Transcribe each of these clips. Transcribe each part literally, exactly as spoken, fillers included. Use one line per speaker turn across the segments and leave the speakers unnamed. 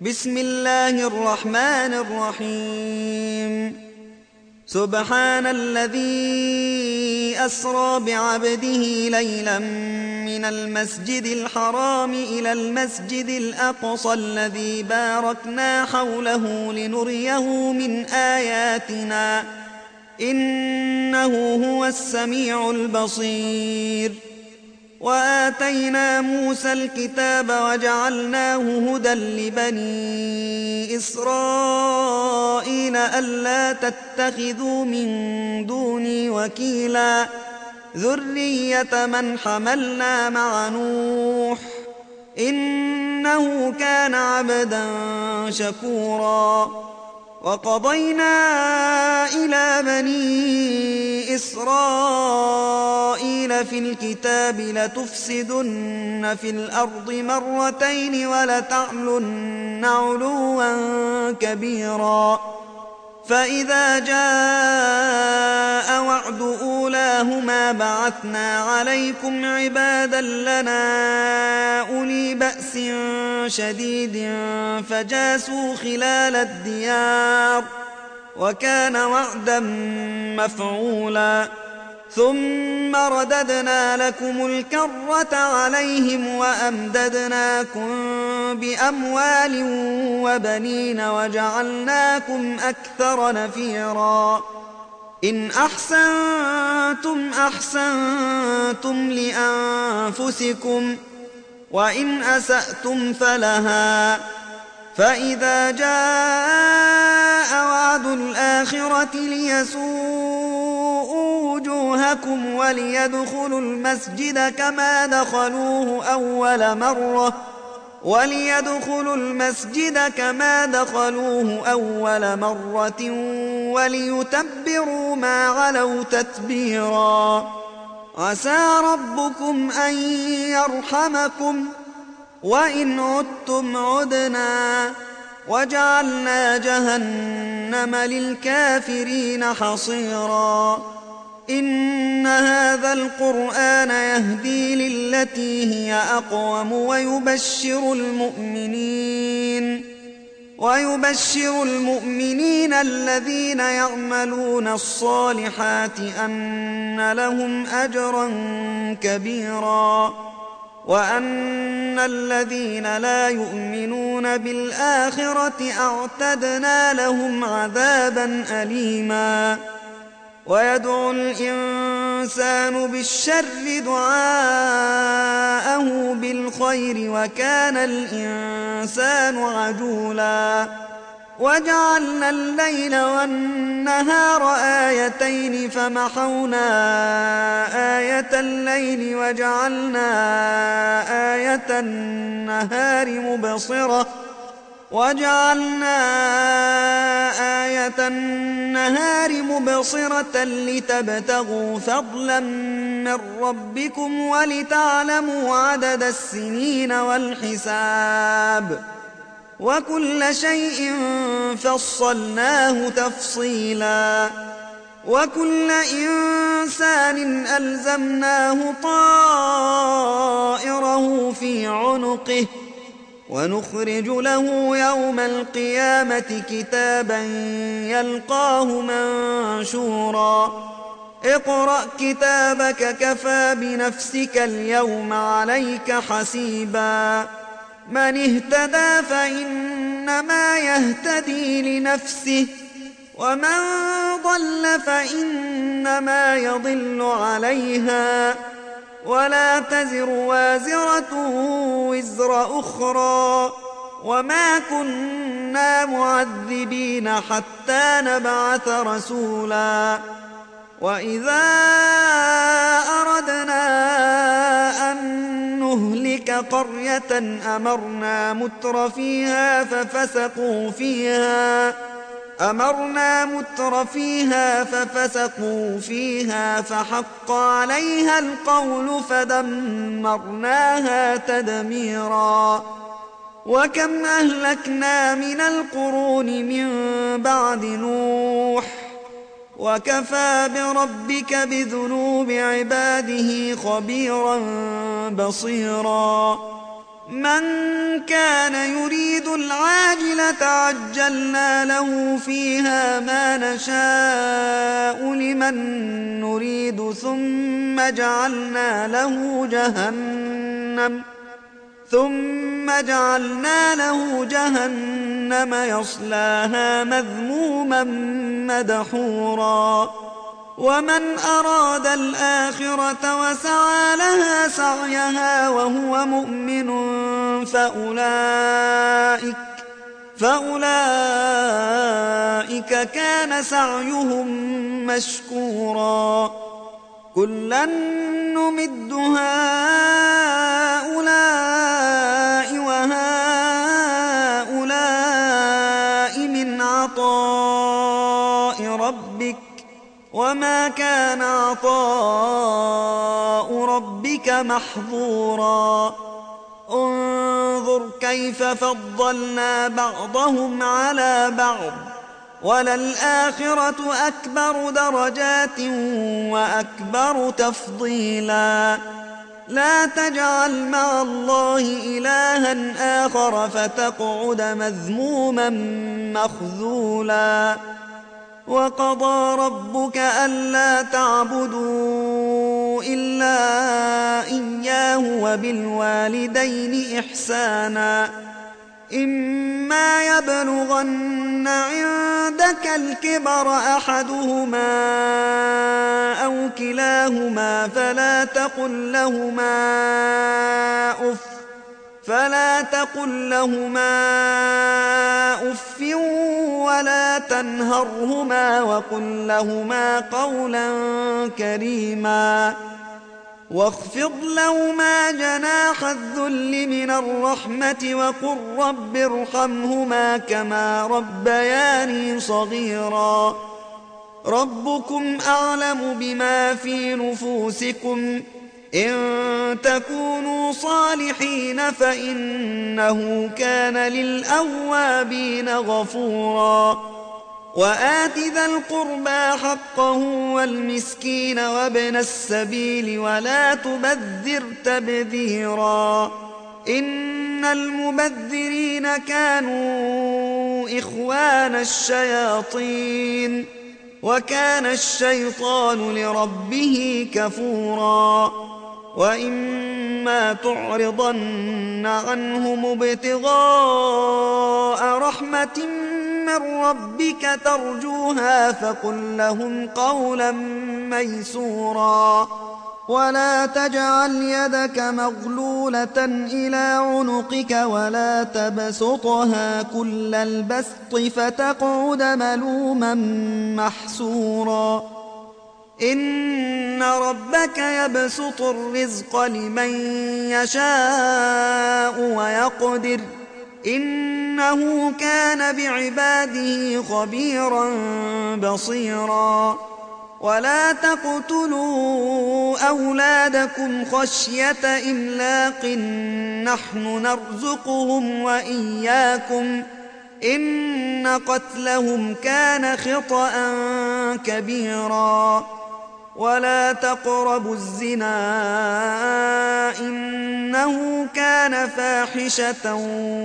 بسم الله الرحمن الرحيم سبحان الذي أسرى بعبده ليلا من المسجد الحرام إلى المسجد الأقصى الذي باركنا حوله لنريه من آياتنا إنه هو السميع البصير. وآتينا موسى الكتاب وجعلناه هدى لبني إسرائيل ألا تتخذوا من دوني وكيلا ذرية من حملنا مع نوح إنه كان عبدا شكورا. وقضينا إلى بني إسرائيل في الكتاب لتفسدن في الأرض مرتين ولتعلن علوا كبيرا. فإذا جاء وعد أولاهما بعثنا عليكم عبادا لنا أولي بأس شديد فجاسوا خلال الديار وكان وعدا مفعولا. ثم رددنا لكم الكرة عليهم وأمددناكم بأموال وبنين وجعلناكم أكثر نفيرا. إن أحسنتم أحسنتم لأنفسكم وإن أسأتم فلها. فإذا جاء وعد الآخرة ليسوءوا وجوهكم وليدخلوا المسجد كما دخلوه أول مرة وليدخلوا المسجد كما دخلوه أول مرة وليتبروا ما علوا تتبيرا. عسى ربكم أن يرحمكم وإن عدتم عدنا وجعلنا جهنم للكافرين حصيرا. إن هذا القرآن يهدي للتي هي أقوم ويبشر المؤمنين ويبشر المؤمنين الذين يعملون الصالحات أن لهم أجرا كبيرا وأن الذين لا يؤمنون بالآخرة أعتدنا لهم عذابا أليما. ويدعو الإنسان بالشر دعاءه بالخير وكان الإنسان عجولا. وجعلنا الليل والنهار آيتين فمحونا آية الليل وجعلنا آية النهار مبصرة وجعلنا آية النهار مبصرة لتبتغوا فضلا من ربكم ولتعلموا عدد السنين والحساب وكل شيء فصلناه تفصيلا. وكل إنسان ألزمناه طائره في عنقه ونخرج له يوم القيامة كتابا يلقاه منشورا. اقرأ كتابك كفى بنفسك اليوم عليك حسيبا. من اهتدى فإنما يهتدي لنفسه ومن ضل فإنما يضل عليها ولا تزر وازرة وزر أخرى وما كنا معذبين حتى نبعث رسولا. وإذا أردنا أن نهلك قرية أمرنا متر فيها ففسقوا فيها أمرنا متر فيها ففسقوا فيها فحق عليها القول فدمرناها تدميرا. وكم أهلكنا من القرون من بعد نوح وكفى بربك بذنوب عباده خبيرا بصيرا. من كان يريد العاجلة عجلنا له فيها ما نشاء لمن نريد ثم جعلنا له جهنم ثم جعلنا له جهنم يصلاها مذموما مدحورا ومن أراد الآخرة وسعى لها سعيها وهو مؤمن فأولئك, فأولئك كان سعيهم مشكورا كلا نمد هؤلاء وهؤلاء من عطاء ربك وما كان عطاء ربك محظورا انظر كيف فضلنا بعضهم على بعض وللآخرة أكبر درجات وأكبر تفضيلا لا تجعل مع الله إلها آخر فتقعد مذموما مخذولا وقضى ربك ألا تعبدوا إلا إياه وبالوالدين إحسانا إما يبلغن عندك الكبر أحدهما أو كلاهما فلا تقل لهما أف فلا تقل لهما أف ولا تنهرهما وقل لهما قولا كريما واخفض لهما جناح الذل من الرحمة وقل رب ارحمهما كما ربياني صغيرا ربكم أعلم بما في نفوسكم إن تكونوا صالحين فإنه كان للأوابين غفورا وآت ذا القربى حقه والمسكين وابن السبيل ولا تبذر تبذيرا إن المبذرين كانوا إخوان الشياطين وكان الشيطان لربه كفورا وإما تعرضن عنهم ابتغاء رحمة من ربك ترجوها فقل لهم قولا ميسورا ولا تجعل يدك مغلولة إلى عنقك ولا تبسطها كل البسط فتقعد ملوما محسورا إن ربك يبسط الرزق لمن يشاء ويقدر إنه كان بعباده خبيرا بصيرا ولا تقتلوا أولادكم خشية إملاق نحن نرزقهم وإياكم إن قتلهم كان خطأ كبيرا ولا تقربوا الزنا إنه كان فاحشة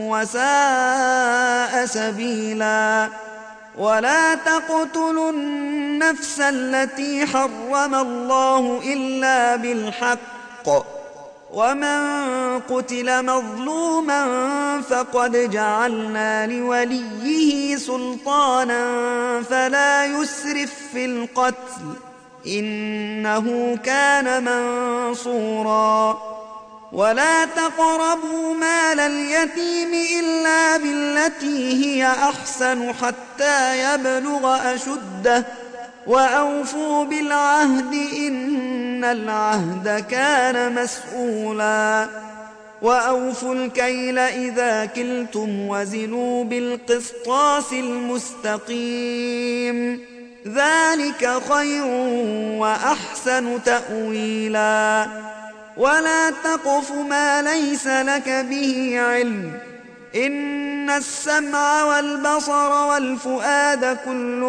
وساء سبيلا ولا تقتلوا النفس التي حرم الله إلا بالحق ومن قتل مظلوما فقد جعلنا لوليه سلطانا فلا يسرف في القتل إنه كان منصورا ولا تقربوا مال اليتيم إلا بالتي هي أحسن حتى يبلغ أشده وأوفوا بالعهد إن العهد كان مسؤولا وأوفوا الكيل إذا كلتم وزنوا بالقسطاس المستقيم ذلك خير وأحسن تأويلا ولا تقف ما ليس لك به علم إن السمع والبصر والفؤاد كل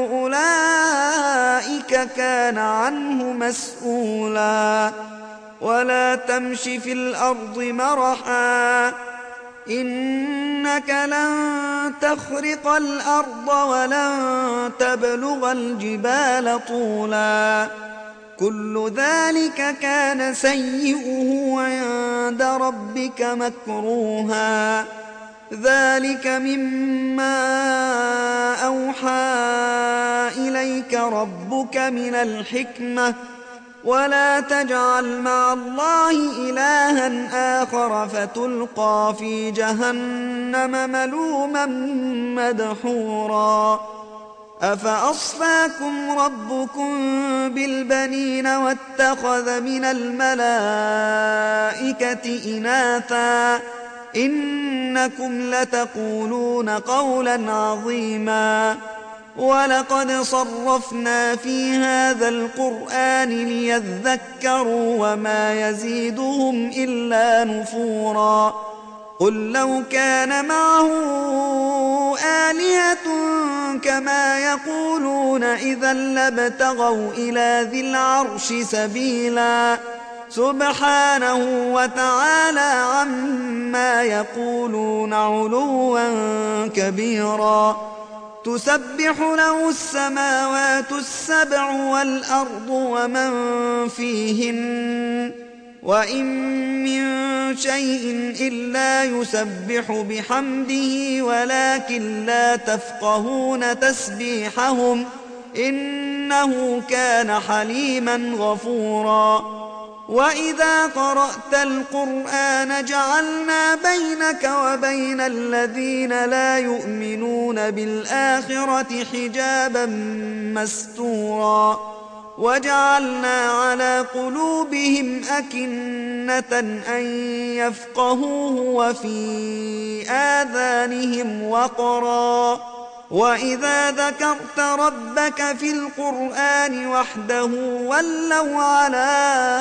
أولئك كان عنه مسؤولا ولا تمش في الأرض مرحا إنك لن تخرق الأرض ولن تبلغ الجبال طولا كل ذلك كان سيئه عند ربك مكروها ذلك مما أوحى إليك ربك من الحكمة ولا تجعل مع الله إلها آخر فتلقى في جهنم ملوما مدحورا أفأصفاكم ربكم بالبنين واتخذ من الملائكة إناثا إنكم لتقولون قولا عظيما ولقد صرفنا في هذا القرآن ليذكروا وما يزيدهم إلا نفورا قل لو كان معه آلهة كما يقولون إذا لابتغوا إلى ذي العرش سبيلا سبحانه وتعالى عما يقولون علوا كبيرا تسبح له السماوات السبع والأرض ومن فيهن وإن من شيء إلا يسبح بحمده ولكن لا تفقهون تسبيحهم إنه كان حليما غفورا وإذا قرأت القرآن جعلنا بينك وبين الذين لا يؤمنون بالآخرة حجابا مستورا وجعلنا على قلوبهم أكنة أن يفقهوه وفي آذانهم وقرا وإذا ذكرت ربك في القرآن وحده ولوا على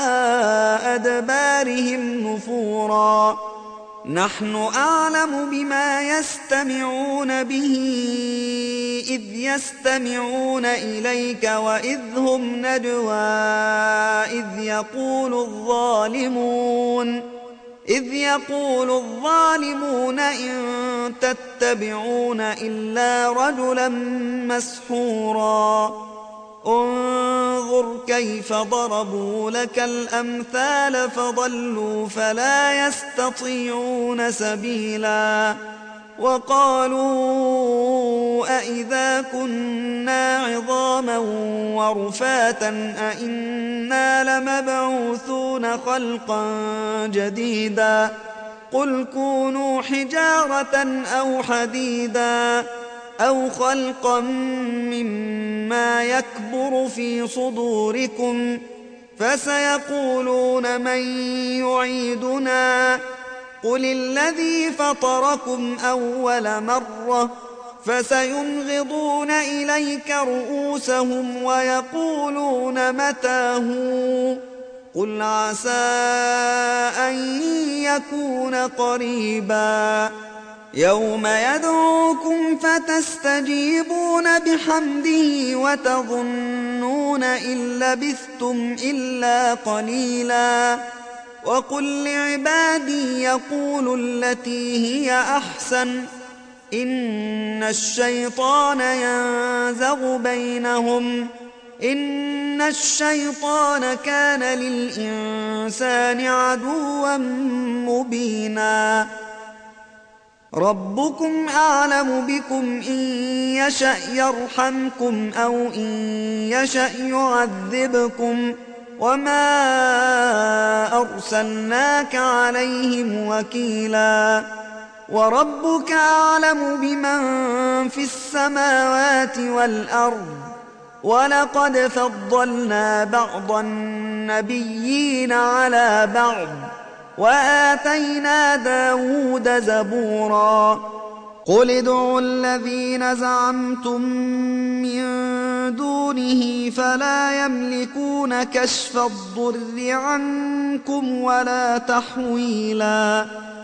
أدبارهم نفورا نحن أعلم بما يستمعون به إذ يستمعون إليك وإذ هم نجوى إذ يقول الظالمون إذ يقول الظالمون إن تتبعون إلا رجلا مسحورا انظر كيف ضربوا لك الأمثال فضلوا فلا يستطيعون سبيلا وقالوا أئذا كنا عظاما ورفاتا أئنا لمبعوثون خلقا جديدا قل كونوا حجارة أو حديدا أو خلقا مما يكبر في صدوركم فسيقولون من يعيدنا قل الذي فطركم أول مرة فسينغضون إليك رؤوسهم ويقولون متى هو قل عسى أن يكون قريبا يوم يدعوكم فتستجيبون بحمده وتظنون إن لبثتم إلا قليلا وقل لعبادي يقولوا التي هي أحسن إن الشيطان ينزغ بينهم إن الشيطان كان للإنسان عدوا مبينا ربكم أعلم بكم إن يشأ يرحمكم أو إن يشأ يعذبكم وما أرسلناك عليهم وكيلا وربك أعلم بمن في السماوات والأرض ولقد فضلنا بعض النبيين على بعض وآتينا داود زبورا قل ادعوا الذين زعمتم من دونه فلا يملكون كشف الضر عنكم ولا تحويلا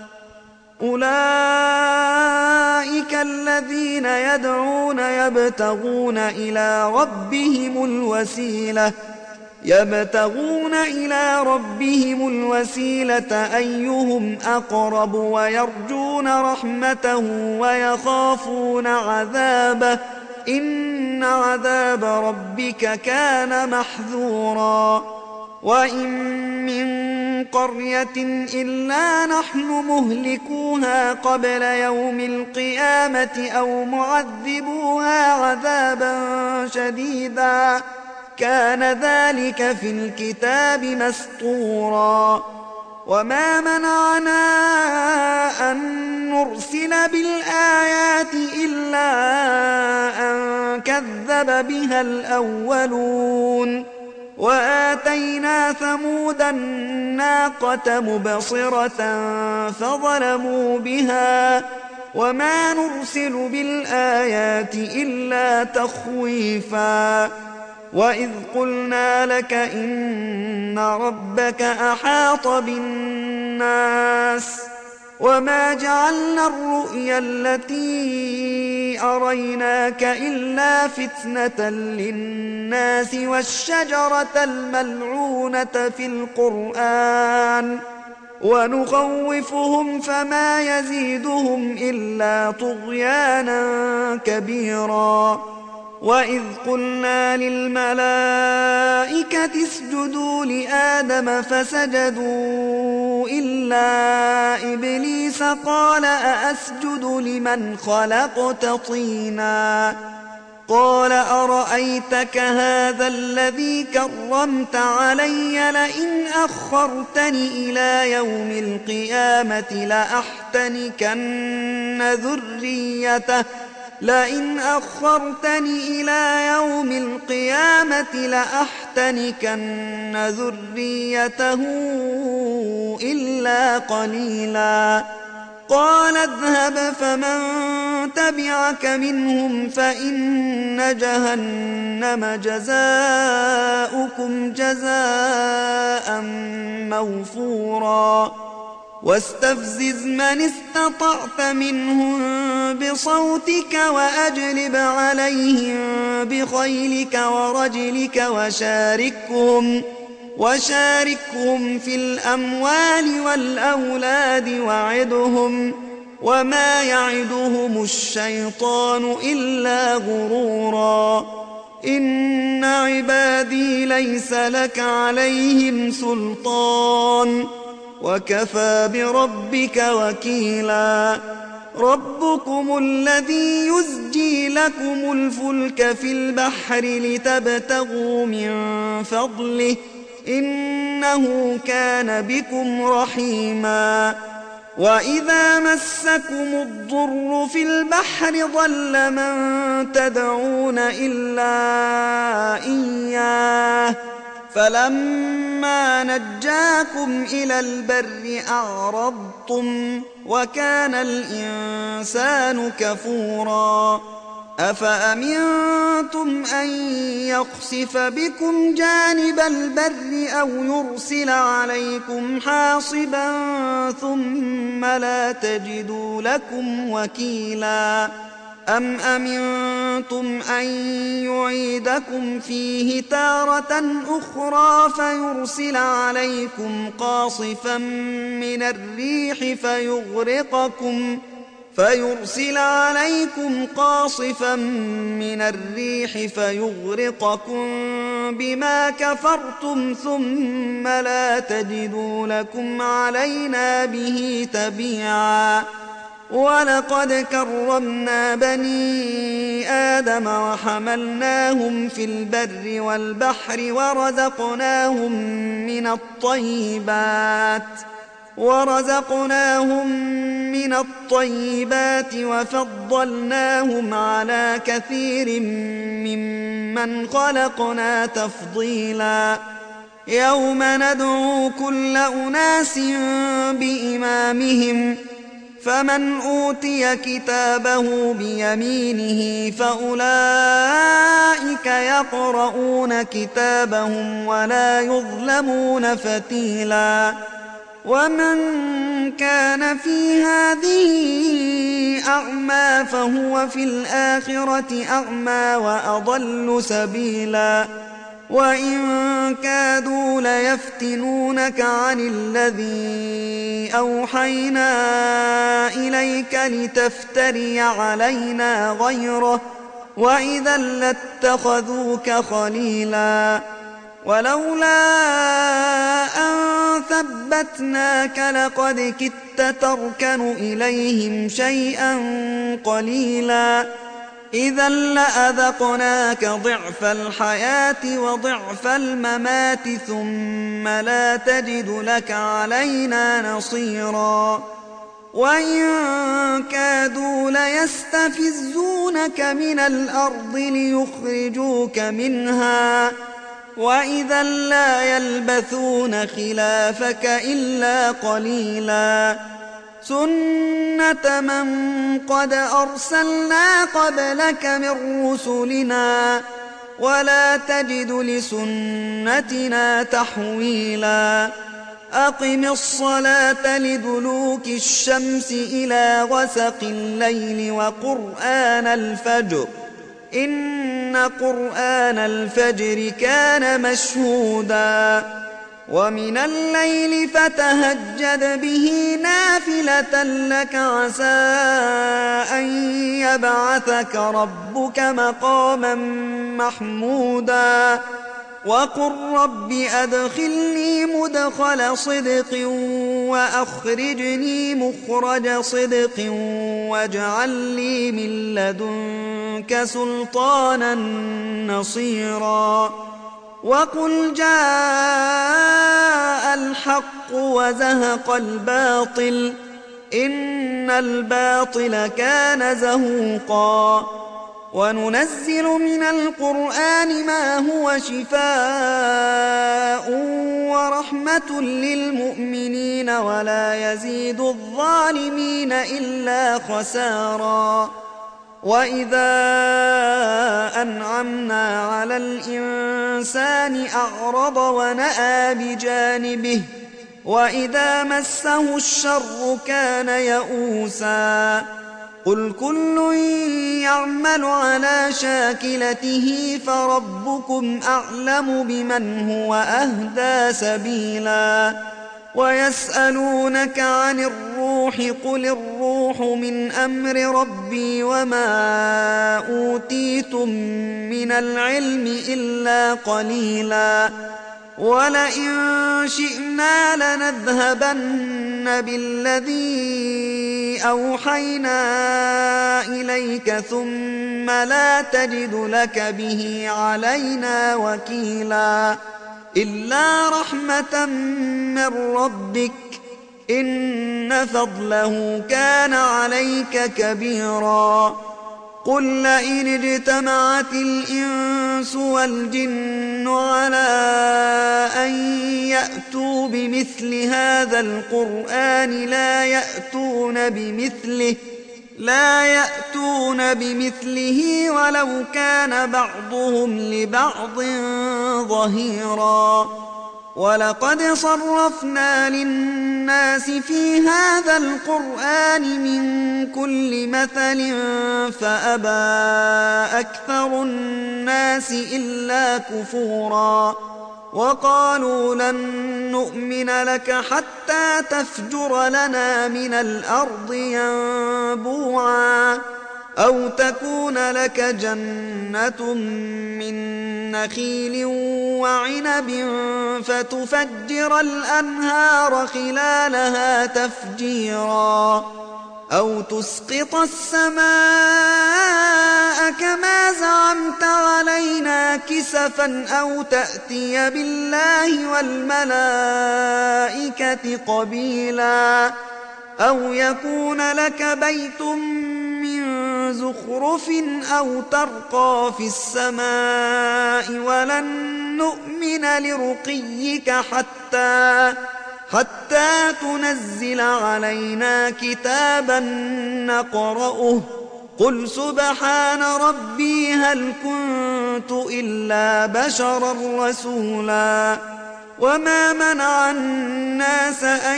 أولئك الذين يدعون يبتغون إلى ربهم الوسيلة يبتغون إلى ربهم الوسيلة أيهم أقرب ويرجون رحمته ويخافون عذابه إن عذاب ربك كان محذورا وإن من قرية إلا نحن مهلكوها قبل يوم القيامة أو معذبوها عذابا شديدا كان ذلك في الكتاب مسطورا وما منعنا أن نرسل بالآيات إلا أن كذب بها الأولون وآتينا ثمود الناقة مبصرة فظلموا بها وما نرسل بالآيات إلا تخويفا وإذ قلنا لك إن ربك أحاط بالناس وما جعلنا الرؤيا التي أريناك إلا فتنة للناس والشجرة الملعونة في القرآن ونخوفهم فما يزيدهم إلا طغيانا كبيرا وإذ قلنا للملائكة اسجدوا لآدم فسجدوا إلا إبليس قال أأسجد لمن خلقت طينا قال أرأيتك هذا الذي كرمت علي لئن أخرتني إلى يوم القيامة لأحتنكن ذريته لئن أخرتني إلى يوم القيامة لأحتنكن ذريته إلا قليلا قال اذهب فمن تبعك منهم فإن جهنم جزاؤكم جزاء موفورا واستفزز من استطعت منهم بصوتك وأجلب عليهم بخيلك ورجلك وشاركهم وشاركهم في الأموال والأولاد وعدهم وما يعدهم الشيطان إلا غرورا إن عبادي ليس لك عليهم سلطان وكفى بربك وكيلا ربكم الذي يزجي لكم الفلك في البحر لتبتغوا من فضله إنه كان بكم رحيما وإذا مسكم الضر في البحر ضل من تدعون إلا إياه فلما نجاكم إلى البر أعرضتم وكان الإنسان كفورا أفأمنتم أن يخسف بكم جانب البر أو يرسل عليكم حاصبا ثم لا تجدوا لكم وكيلا أم أمنتم أن يعيدكم فيه تارة أخرى فيرسل عليكم قاصفا من الريح فيغرقكم فيرسل عليكم قاصفا من الريح فيغرقكم بما كفرتم ثم لا تجدوا لكم علينا به تبيعا ولقد كرمنا بني آدم وحملناهم في البر والبحر ورزقناهم من الطيبات ورزقناهم من الطيبات وفضلناهم على كثير ممن خلقنا تفضيلا يوم ندعو كل أناس بإمامهم فمن أوتي كتابه بيمينه فأولئك يقرؤون كتابهم ولا يظلمون فتيلا ومن كان في هذه أعمى فهو في الآخرة أعمى وأضل سبيلا وإن كادوا ليفتنونك عن الذي أوحينا إليك لتفتري علينا غيره، وإذا لاتخذوك خليلا. ولولا أن ثبتناك لقد كدت تركن إليهم شيئا قليلا، إذا لأذقناك ضعف الحياة وضعف الممات ثم لا تجد لك علينا نصيرا. وإن كادوا ليستفزونك من الأرض ليخرجوك منها، وإذا لا يلبثون خلافك إلا قليلا. سنة من قد أرسلنا قبلك من رسلنا، ولا تجد لسنتنا تحويلا. أقم الصلاة لدلوك الشمس إلى غسق الليل وقرآن الفجر، إن قرآن الفجر كان مشهودا. ومن الليل فتهجد به نافلة لك عسى أن يبعثك ربك مقاما محمودا. وقل رب أدخلني مدخل صدق وأخرجني مخرج صدق واجعل لي من لدنك سلطانا نصيرا. وقل جاء الحق وزهق الباطل إن الباطل كان زهوقا. وننزل من القرآن ما هو شفاء ورحمة للمؤمنين ولا يزيد الظالمين إلا خسارا. وإذا أنعمنا على الإنسان أعرض ونأى بجانبه، وإذا مسه الشر كان يئوسا. قل كل يعمل على شاكلته فربكم أعلم بمن هو أهدى سبيلا. ويسألونك عن الروح قل الروح من أمر ربي وما أوتيتم من العلم إلا قليلا. ولئن شئنا لنذهبن بالذي أوحينا إليك ثم لا تجد لك به علينا وكيلا، إلا رحمة من ربك إن فضله كان عليك كبيرا. قل لئن اجتمعت الإنس والجن على أن يأتوا بمثل هذا القرآن لا يأتون بمثله لا يأتون بمثله ولو كان بعضهم لبعض ظهيرا. ولقد صرفنا للناس في هذا القرآن من كل مثل فأبى أكثر الناس إلا كفورا. وقالوا لن نؤمن لك حتى تفجر لنا من الأرض ينبوعا، أو تكون لك جنة من نخيل وعنب فتفجر الأنهار خلالها تفجيرا، أو تسقط السماء كما زعمت علينا كسفا، أو تأتي بالله والملائكة قبيلا، أو يكون لك بيت من زخرف أو ترقى في السماء ولن نؤمن لرقيك حتى حتى تنزل علينا كتابا نقرأه. قل سبحان ربي هل كنت إلا بشرا رسولا. وما منع الناس أن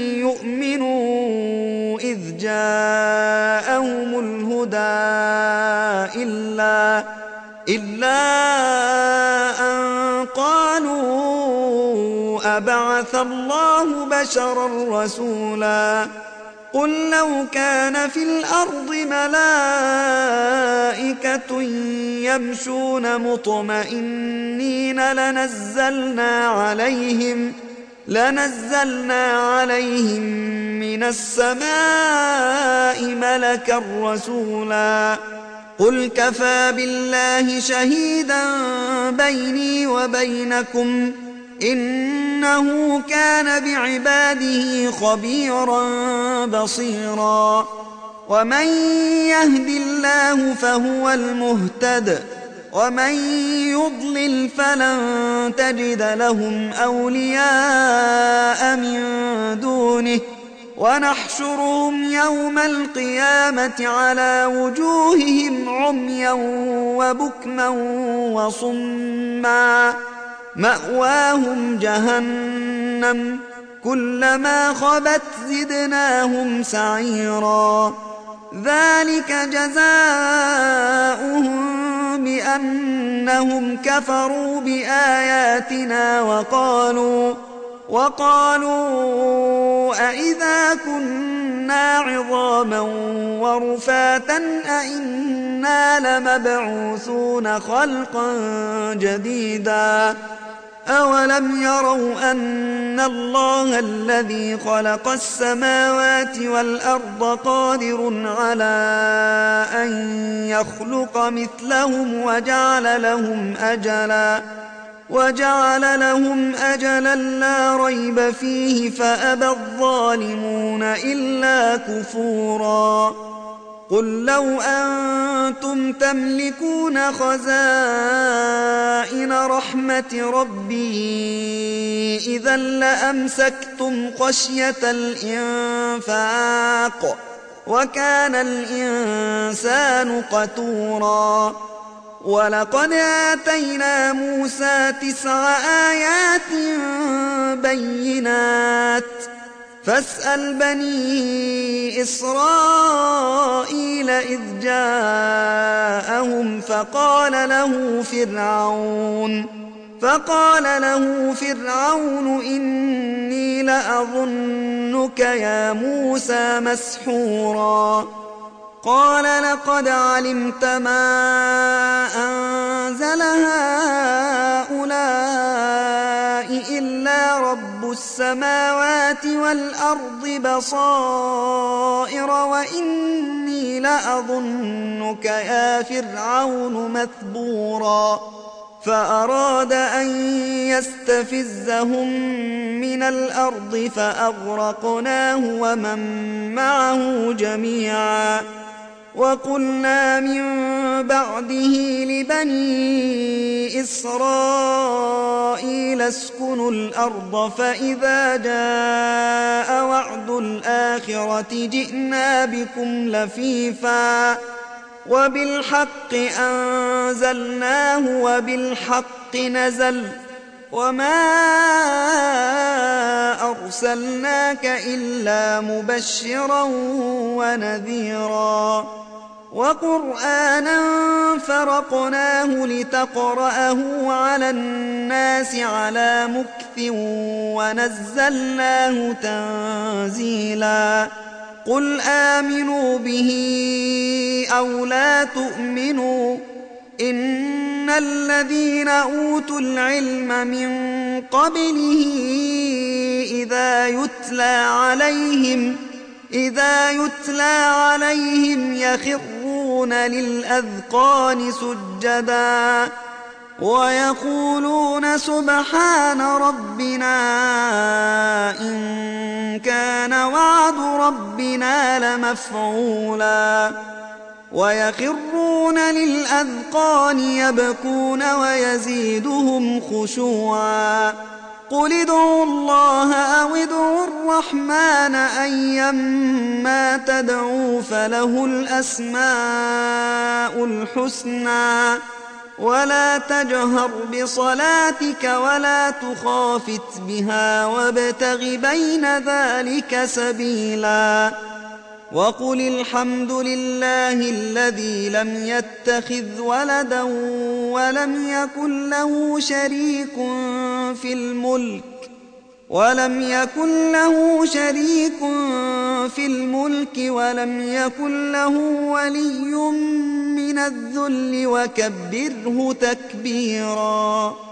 يؤمنوا إذ جاءهم الهدى إلا, إلا أن قالوا أبعث الله بشرا رسولا قل لو كان في الأرض ملائكة يمشون مطمئنين لنزلنا عليهم لنزلنا عليهم من السماء ملكا رسولا قل كفى بالله شهيدا بيني وبينكم إنه كان بعباده خبيرا بصيرا ومن يهد الله فهو المهتد ومن يضلل فلن تجد لهم أولياء من دونه ونحشرهم يوم القيامة على وجوههم عميا وبكما وصما مأواهم جهنم كلما خبت زدناهم سعيرا ذلك جزاؤهم بأنهم كفروا بآياتنا وقالوا وقالوا أئذا كنا عظاما ورفاتا أئنا لمبعوثون خلقا جديدا أولم يروا أن الله الذي خلق السماوات والأرض قادر على أن يخلق مثلهم وجعل لهم أجلا وجعل لهم أجلا لا ريب فيه فأبى الظالمون إلا كفورا قل لو أنتم تملكون خزائن رحمة ربي إذا لأمسكتم خشية الإنفاق وكان الإنسان قتورا ولقد آتينا موسى تسع آيات بينات فاسأل بني إسرائيل إذ جاءهم فقال له فرعون فقال له فرعون إني لأظنك يا موسى مسحورا قال لقد علمت ما أنزل هؤلاء إلا رب السماوات والأرض بصائر وإني لأظنك يا فرعون مثبورا فأراد أن يستفزهم من الأرض فأغرقناه ومن معه جميعا وقلنا من بعده لبني إسرائيل اسكنوا الأرض فإذا جاء وعد الآخرة جئنا بكم لفيفا وبالحق أنزلناه وبالحق نزل وما أرسلناك إلا مبشرا ونذيرا وقرآنا فرقناه لتقرأه على الناس على مكث ونزلناه تنزيلا قل آمنوا به أو لا تؤمنوا إن الذين أوتوا العلم من قبله إذا يتلى عليهم إذا يتلى عليهم يخرون للأذقان سجدا ويقولون سبحان ربنا إن كان وعد ربنا لمفعولا ويخرون للأذقان يبكون ويزيدهم خشوعا قل ادعوا الله أو ادعوا الرحمن أيما تدعوا فله الأسماء الحسنى ولا تجهر بصلاتك ولا تخافت بها وابتغ بين ذلك سبيلا وقل الحمد لله الذي لم يتخذ ولدا ولم يكن له شريك في الملك ولم يكن له شريك في الملك ولم يكن له ولي من الذل وكبره تكبيرا.